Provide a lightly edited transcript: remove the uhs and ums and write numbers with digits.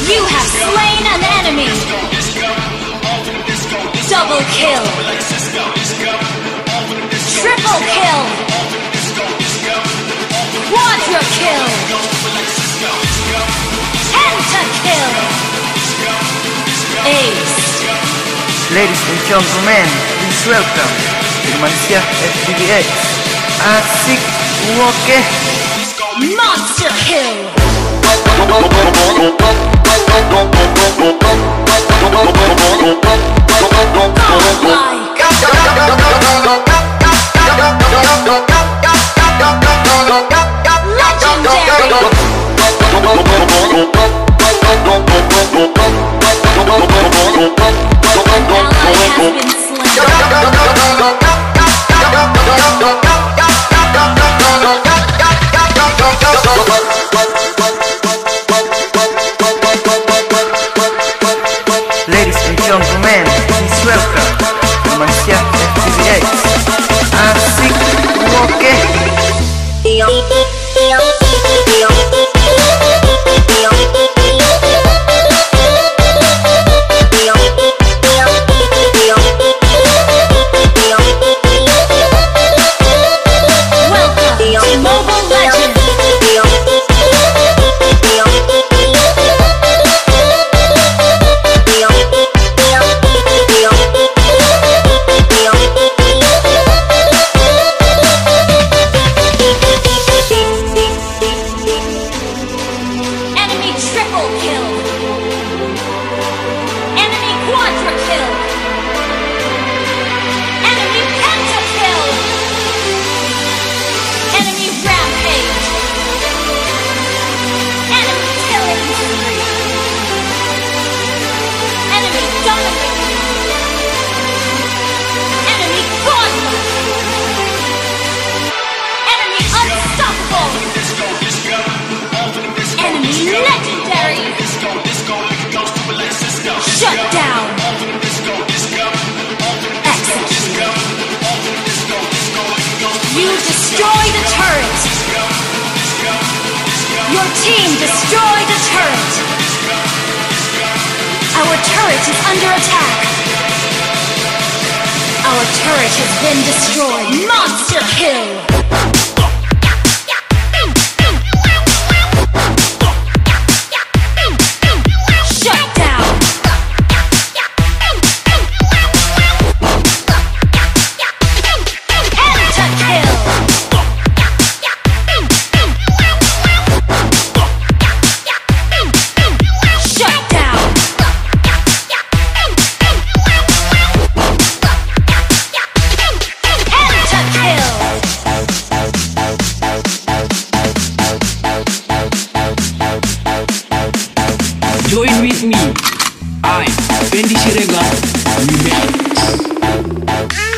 You have slain an enemy. Double kill. Triple kill. Quadra kill. Pentakill. Ace. Ladies and gentlemen, please welcome Firmansyah FPVX. Asik, oke. Monster kill. Ladies and gentlemen, please welcome Firmansyah FPVX. Asik, oke. Shut down! Execute! You destroy the turret! Your team destroyed the turret! Our turret is under attack! Our turret has been destroyed! Monster kill! Join with me, I'm Fendi Siregar Remix.